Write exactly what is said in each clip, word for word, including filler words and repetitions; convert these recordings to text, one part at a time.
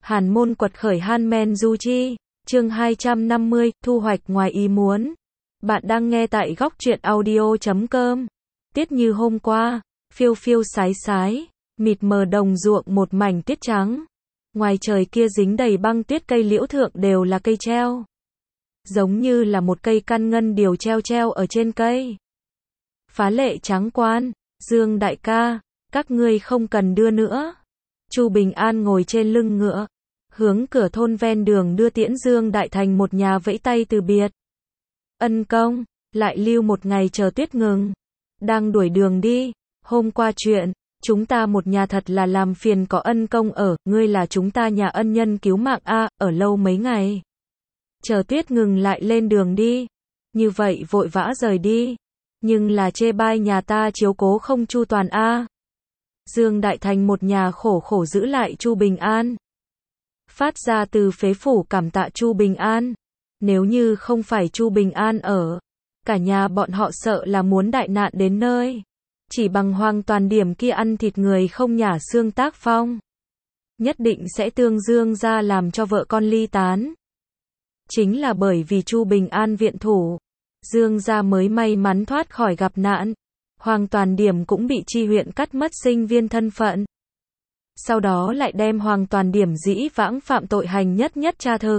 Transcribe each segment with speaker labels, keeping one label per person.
Speaker 1: Hàn môn quật khởi Hanmen Du Chi, chương hai trăm năm mươi, thu hoạch ngoài ý muốn. Bạn đang nghe tại góc truyện audio chấm com. Tiết như hôm qua, phiêu phiêu sái sái, mịt mờ đồng ruộng một mảnh tuyết trắng. Ngoài trời kia dính đầy băng tuyết, cây liễu thượng đều là cây treo. Giống như là một cây căn ngân điều treo treo ở trên cây. Phá lệ trắng quan, Dương đại ca, các ngươi không cần đưa nữa. Chu Bình An ngồi trên lưng ngựa, hướng cửa thôn ven đường đưa tiễn Dương Đại Thành một nhà vẫy tay từ biệt. Ân công, lại lưu một ngày chờ tuyết ngừng. Đang đuổi đường đi, hôm qua chuyện, chúng ta một nhà thật là làm phiền có ân công ở, ngươi là chúng ta nhà ân nhân cứu mạng a, ở lâu mấy ngày. Chờ tuyết ngừng lại lên đường đi. Như vậy vội vã rời đi, nhưng là chê bai nhà ta chiếu cố không chu toàn a. Dương Đại Thành một nhà khổ khổ giữ lại Chu Bình An. Phát ra từ phế phủ cảm tạ Chu Bình An. Nếu như không phải Chu Bình An ở, cả nhà bọn họ sợ là muốn đại nạn đến nơi. Chỉ bằng Hoàng Toàn Điểm kia ăn thịt người không nhả xương tác phong, nhất định sẽ tương Dương ra làm cho vợ con ly tán. Chính là bởi vì Chu Bình An viện thủ, Dương gia mới may mắn thoát khỏi gặp nạn. Hoàng Toàn Điểm cũng bị chi huyện cắt mất sinh viên thân phận. Sau đó lại đem Hoàng Toàn Điểm dĩ vãng phạm tội hành nhất nhất tra thực.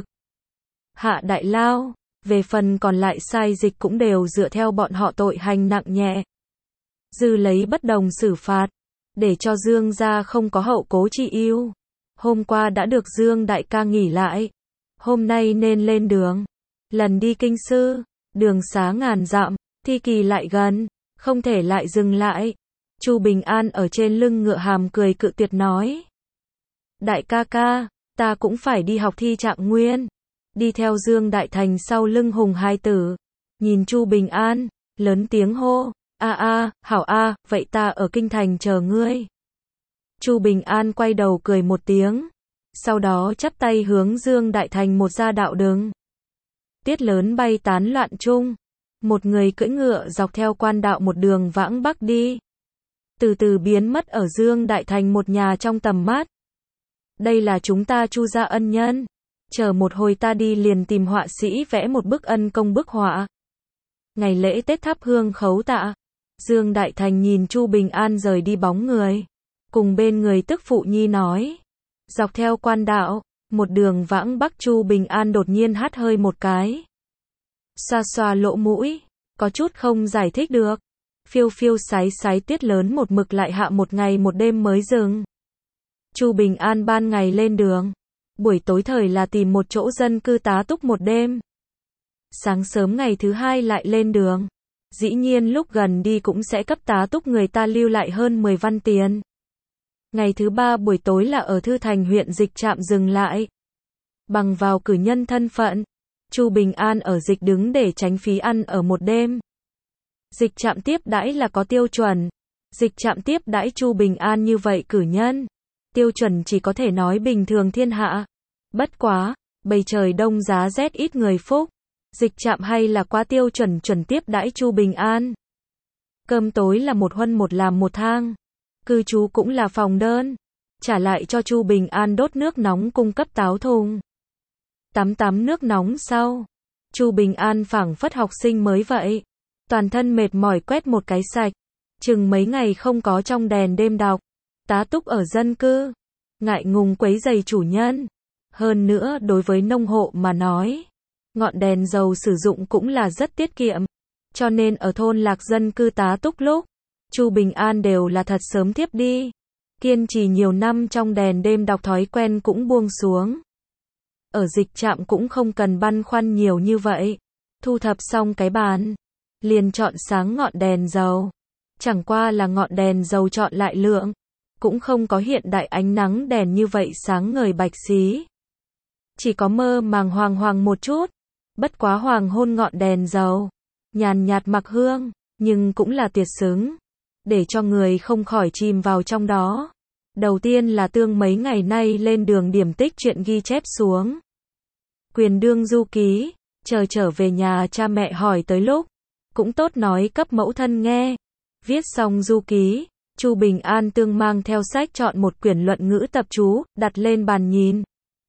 Speaker 1: Hạ đại lao, về phần còn lại sai dịch cũng đều dựa theo bọn họ tội hành nặng nhẹ. Dư lấy bất đồng xử phạt, để cho Dương gia không có hậu cố chi ưu. Hôm qua đã được Dương đại ca nghỉ lại, hôm nay nên lên đường. Lần đi kinh sư, đường xá ngàn dặm, thi kỳ lại gần, không thể lại dừng lại. Chu Bình An ở trên lưng ngựa hàm cười cự tuyệt nói. Đại ca ca, ta cũng phải đi học thi trạng nguyên. Đi theo Dương Đại Thành sau lưng hùng hai tử. Nhìn Chu Bình An, lớn tiếng hô. A a, hảo a, vậy ta ở kinh thành chờ ngươi. Chu Bình An quay đầu cười một tiếng. Sau đó chắp tay hướng Dương Đại Thành một ra đạo đường. Tiết lớn bay tán loạn chung. Một người cưỡi ngựa dọc theo quan đạo một đường vãng bắc đi. Từ từ biến mất ở Dương Đại Thành một nhà trong tầm mắt. Đây là chúng ta Chu gia ân nhân. Chờ một hồi ta đi liền tìm họa sĩ vẽ một bức ân công bức họa. Ngày lễ Tết thắp hương khấu tạ. Dương Đại Thành nhìn Chu Bình An rời đi bóng người. Cùng bên người tức phụ nhi nói. Dọc theo quan đạo, một đường vãng bắc Chu Bình An đột nhiên hắt hơi một cái. Xoa xoa lỗ mũi, có chút không giải thích được. Phiêu phiêu sái sái tuyết lớn một mực lại hạ một ngày một đêm mới dừng. Chu Bình An ban ngày lên đường, buổi tối thời là tìm một chỗ dân cư tá túc một đêm. Sáng sớm ngày thứ hai lại lên đường. Dĩ nhiên lúc gần đi cũng sẽ cấp tá túc người ta lưu lại hơn mười văn tiền. Ngày thứ ba buổi tối là ở Thư Thành huyện dịch trạm dừng lại. Bằng vào cử nhân thân phận, Chu Bình An ở dịch đứng để tránh phí ăn ở một đêm. Dịch trạm tiếp đãi là có tiêu chuẩn. Dịch trạm tiếp đãi Chu Bình An như vậy cử nhân. Tiêu chuẩn chỉ có thể nói bình thường thiên hạ. Bất quá, bầy trời đông giá rét ít người phúc. Dịch trạm hay là quá tiêu chuẩn chuẩn tiếp đãi Chu Bình An. Cơm tối là một huân một làm một thang. Cư trú cũng là phòng đơn. Trả lại cho Chu Bình An đốt nước nóng cung cấp táo thùng. Tắm tắm nước nóng sau. Chu Bình An phảng phất học sinh mới vậy. Toàn thân mệt mỏi quét một cái sạch. Chừng mấy ngày không có trong đèn đêm đọc. Tá túc ở dân cư. Ngại ngùng quấy rầy chủ nhân. Hơn nữa đối với nông hộ mà nói. Ngọn đèn dầu sử dụng cũng là rất tiết kiệm. Cho nên ở thôn lạc dân cư tá túc lúc. Chu Bình An đều là thật sớm thiếp đi. Kiên trì nhiều năm trong đèn đêm đọc thói quen cũng buông xuống. Ở dịch trạm cũng không cần băn khoăn nhiều như vậy. Thu thập xong cái bàn, liền chọn sáng ngọn đèn dầu. Chẳng qua là ngọn đèn dầu chọn lại lượng. Cũng không có hiện đại ánh nắng đèn như vậy sáng ngời bạch xí. Chỉ có mơ màng hoàng hoàng một chút. Bất quá hoàng hôn ngọn đèn dầu. Nhàn nhạt mặc hương, nhưng cũng là tuyệt xứng. Để cho người không khỏi chìm vào trong đó. Đầu tiên là tương mấy ngày nay lên đường điểm tích chuyện ghi chép xuống. Quyền đương du ký, chờ trở về nhà cha mẹ hỏi tới lúc. Cũng tốt nói cấp mẫu thân nghe. Viết xong du ký, Chu Bình An tương mang theo sách chọn một quyển luận ngữ tập chú, đặt lên bàn nhìn.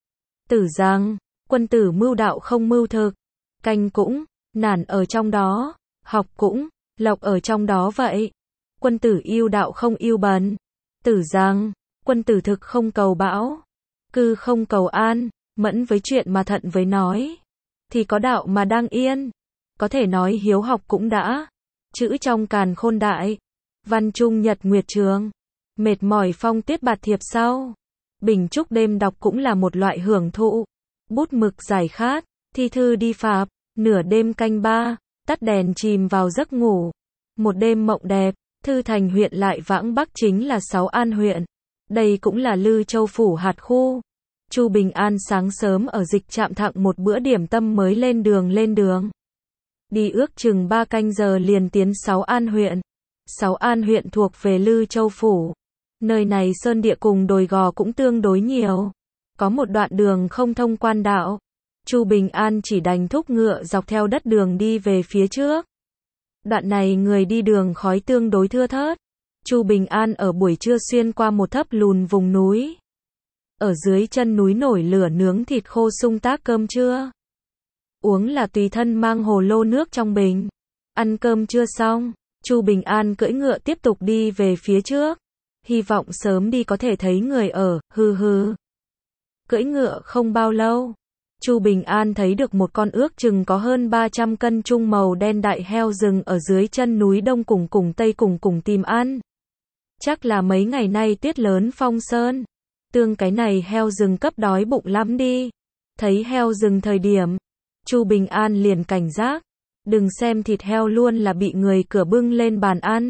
Speaker 1: Tử rằng, quân tử mưu đạo không mưu thực. Canh cũng, nản ở trong đó. Học cũng, lộc ở trong đó vậy. Quân tử yêu đạo không yêu bần. Tử rằng, quân tử thực không cầu bão. Cư không cầu an, mẫn với chuyện mà thận với nói. Thì có đạo mà đang yên. Có thể nói hiếu học cũng đã. Chữ trong càn khôn đại. Văn trung nhật nguyệt trường. Mệt mỏi phong tiết bạt thiệp sau. Bình trúc đêm đọc cũng là một loại hưởng thụ. Bút mực giải khát, thi thư đi phạp. Nửa đêm canh ba, tắt đèn chìm vào giấc ngủ. Một đêm mộng đẹp, thư thành huyện lại vãng bắc chính là Sáu An huyện. Đây cũng là Lư Châu phủ hạt khu. Chu Bình An sáng sớm ở dịch trạm thặng một bữa điểm tâm mới lên đường lên đường. Đi ước chừng ba canh giờ liền tiến Sáu An huyện. Sáu An huyện thuộc về Lư Châu phủ. Nơi này sơn địa cùng đồi gò cũng tương đối nhiều. Có một đoạn đường không thông quan đạo. Chu Bình An chỉ đành thúc ngựa dọc theo đất đường đi về phía trước. Đoạn này người đi đường khói tương đối thưa thớt. Chu Bình An ở buổi trưa xuyên qua một thấp lùn vùng núi. Ở dưới chân núi nổi lửa nướng thịt khô sung tác cơm trưa. Uống là tùy thân mang hồ lô nước trong bình. Ăn cơm trưa xong, Chu Bình An cưỡi ngựa tiếp tục đi về phía trước. Hy vọng sớm đi có thể thấy người ở, hừ hừ. Cưỡi ngựa không bao lâu. Chu Bình An thấy được một con ước chừng có hơn ba trăm cân trung màu đen đại heo rừng ở dưới chân núi đông cùng cùng tây cùng cùng tìm ăn. Chắc là mấy ngày nay tuyết lớn phong sơn. Tương cái này heo rừng cấp đói bụng lắm đi. Thấy heo rừng thời điểm, Chu Bình An liền cảnh giác. Đừng xem thịt heo luôn là bị người cửa bưng lên bàn ăn.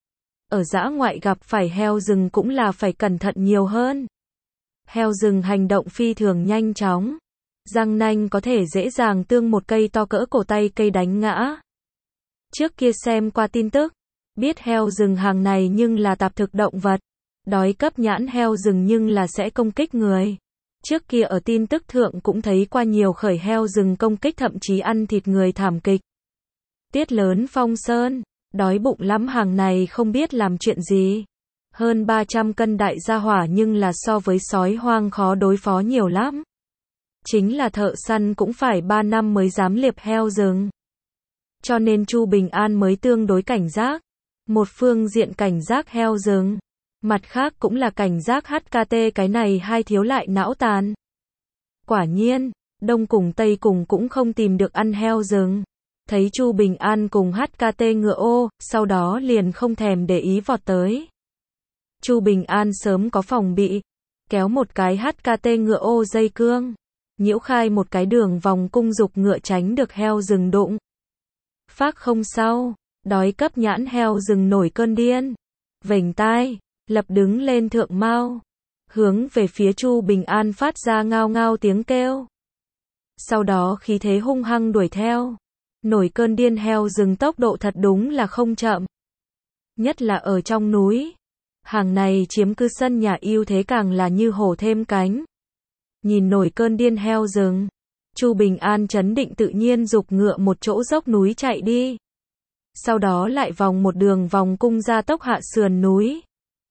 Speaker 1: Ở dã ngoại gặp phải heo rừng cũng là phải cẩn thận nhiều hơn. Heo rừng hành động phi thường nhanh chóng. Răng nanh có thể dễ dàng tương một cây to cỡ cổ tay cây đánh ngã. Trước kia xem qua tin tức, biết heo rừng hàng này nhưng là tạp thực động vật. Đói cấp nhãn heo rừng nhưng là sẽ công kích người. Trước kia ở tin tức thượng cũng thấy qua nhiều khởi heo rừng công kích thậm chí ăn thịt người thảm kịch. Tiết lớn phong sơn, đói bụng lắm hàng này không biết làm chuyện gì. Hơn ba trăm cân đại gia hỏa nhưng là so với sói hoang khó đối phó nhiều lắm. Chính là thợ săn cũng phải ba năm mới dám liệp heo rừng. Cho nên Chu Bình An mới tương đối cảnh giác. Một phương diện cảnh giác heo rừng. Mặt khác cũng là cảnh giác hát ca tê cái này hai thiếu lại não tàn. Quả nhiên, đông cùng tây cùng cũng không tìm được ăn heo rừng. Thấy Chu Bình An cùng hát ca tê ngựa ô, sau đó liền không thèm để ý vọt tới. Chu Bình An sớm có phòng bị. Kéo một cái hát ca tê ngựa ô dây cương. Nhiễu khai một cái đường vòng cung dục ngựa tránh được heo rừng đụng. Phác không sao, đói cấp nhãn heo rừng nổi cơn điên. Vểnh tai, lập đứng lên thượng mao. Hướng về phía Chu Bình An phát ra ngao ngao tiếng kêu. Sau đó khí thế hung hăng đuổi theo. Nổi cơn điên heo rừng tốc độ thật đúng là không chậm. Nhất là ở trong núi. Hàng này chiếm cứ sân nhà ưu thế càng là như hổ thêm cánh. Nhìn nổi cơn điên heo rừng, Chu Bình An trấn định tự nhiên giục ngựa một chỗ dốc núi chạy đi. Sau đó lại vòng một đường vòng cung ra tốc hạ sườn núi.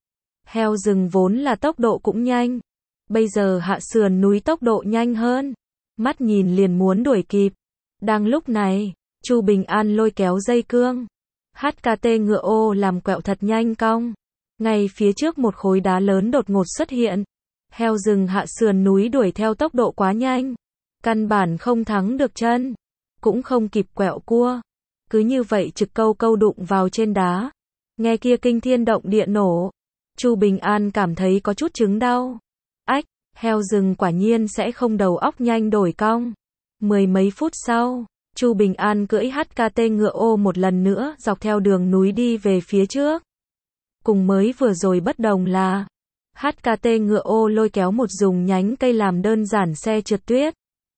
Speaker 1: Heo rừng vốn là tốc độ cũng nhanh. Bây giờ hạ sườn núi tốc độ nhanh hơn. Mắt nhìn liền muốn đuổi kịp. Đang lúc này, Chu Bình An lôi kéo dây cương. hát ca tê ngựa ô làm quẹo thật nhanh cong. Ngay phía trước một khối đá lớn đột ngột xuất hiện. Heo rừng hạ sườn núi đuổi theo tốc độ quá nhanh. Căn bản không thắng được chân. Cũng không kịp quẹo cua. Cứ như vậy trực câu câu đụng vào trên đá. Nghe kia kinh thiên động địa nổ. Chu Bình An cảm thấy có chút chứng đau. Ách, heo rừng quả nhiên sẽ không đầu óc nhanh đổi cong. Mười mấy phút sau, Chu Bình An cưỡi hát ca tê ngựa ô một lần nữa dọc theo đường núi đi về phía trước. Cùng mới vừa rồi bất đồng là hát ca tê ngựa ô lôi kéo một dùng nhánh cây làm đơn giản xe trượt tuyết.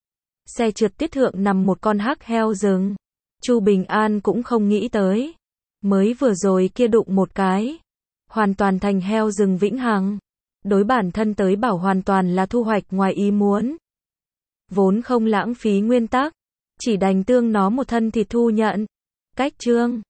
Speaker 1: Xe trượt tuyết thượng nằm một con hắc heo rừng. Chu Bình An cũng không nghĩ tới. Mới vừa rồi kia đụng một cái. Hoàn toàn thành heo rừng vĩnh hằng. Đối bản thân tới bảo hoàn toàn là thu hoạch ngoài ý muốn. Vốn không lãng phí nguyên tắc. Chỉ đành tương nó một thân thịt thu nhận. Cách chương